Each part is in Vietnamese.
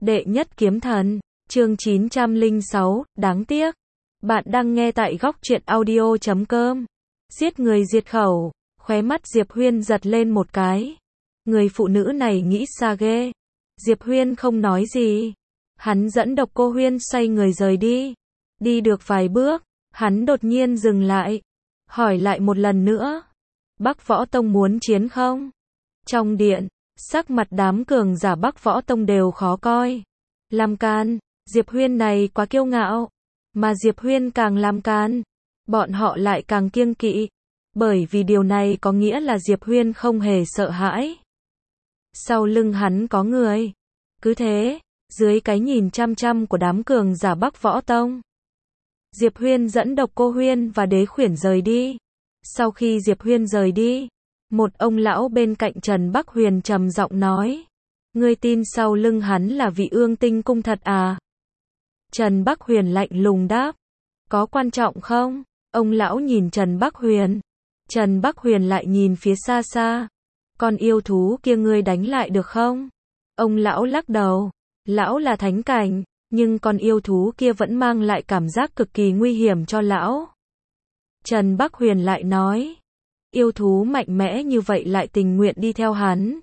Đệ nhất kiếm thần, chương 906, đáng tiếc. Bạn đang nghe tại góc truyện audio.com. Giết người diệt khẩu, khóe mắt Diệp Huyên giật lên một cái. Người phụ nữ này nghĩ xa ghê. Diệp Huyên không nói gì. Hắn dẫn Độc Cô Huyên xoay người rời đi. Đi được vài bước, hắn đột nhiên dừng lại. Hỏi lại một lần nữa. Bắc Võ Tông muốn chiến không? Trong điện, sắc mặt đám cường giả Bắc Võ Tông đều khó coi. Làm can, Diệp Huyên này quá kiêu ngạo. Mà Diệp Huyên càng làm can, bọn họ lại càng kiêng kỵ. Bởi vì điều này có nghĩa là Diệp Huyên không hề sợ hãi. Sau lưng hắn có người. Cứ thế, dưới cái nhìn chăm chăm của đám cường giả Bắc Võ Tông, Diệp Huyên dẫn Độc Cô Huyên và Đế Khuyển rời đi. Sau khi Diệp Huyên rời đi, một ông lão bên cạnh Trần Bắc Huyền trầm giọng nói. Ngươi tin sau lưng hắn là Vị Ương Tinh Cung thật à? Trần Bắc Huyền lạnh lùng đáp. Có quan trọng không? Ông lão nhìn Trần Bắc Huyền. Trần Bắc Huyền lại nhìn phía xa xa. Con yêu thú kia ngươi đánh lại được không? Ông lão lắc đầu. Lão là thánh cảnh, nhưng con yêu thú kia vẫn mang lại cảm giác cực kỳ nguy hiểm cho lão. Trần Bắc Huyền lại nói. Yêu thú mạnh mẽ như vậy lại tình nguyện đi theo hắn.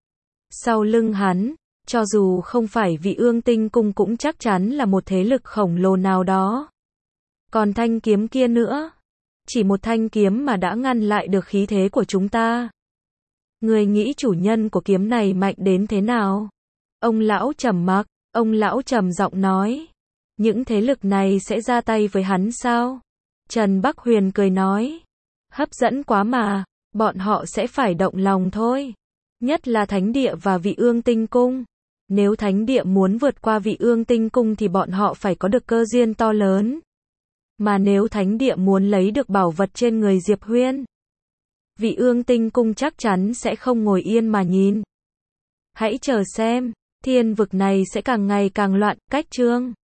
Sau lưng hắn, cho dù không phải Vị Ương Tinh Cung cũng chắc chắn là một thế lực khổng lồ nào đó. Còn thanh kiếm kia nữa, chỉ một thanh kiếm mà đã ngăn lại được khí thế của chúng ta. Người nghĩ chủ nhân của kiếm này mạnh đến thế nào? Ông lão trầm mặc, ông lão trầm giọng nói. Những thế lực này sẽ ra tay với hắn sao? Trần Bắc Huyền cười nói. Hấp dẫn quá mà, bọn họ sẽ phải động lòng thôi. Nhất là Thánh Địa và Vị Ương Tinh Cung. Nếu Thánh Địa muốn vượt qua Vị Ương Tinh Cung thì bọn họ phải có được cơ duyên to lớn. Mà nếu Thánh Địa muốn lấy được bảo vật trên người Diệp Huyên, Vị Ương Tinh Cung chắc chắn sẽ không ngồi yên mà nhìn. Hãy chờ xem, thiên vực này sẽ càng ngày càng loạn. Cách chương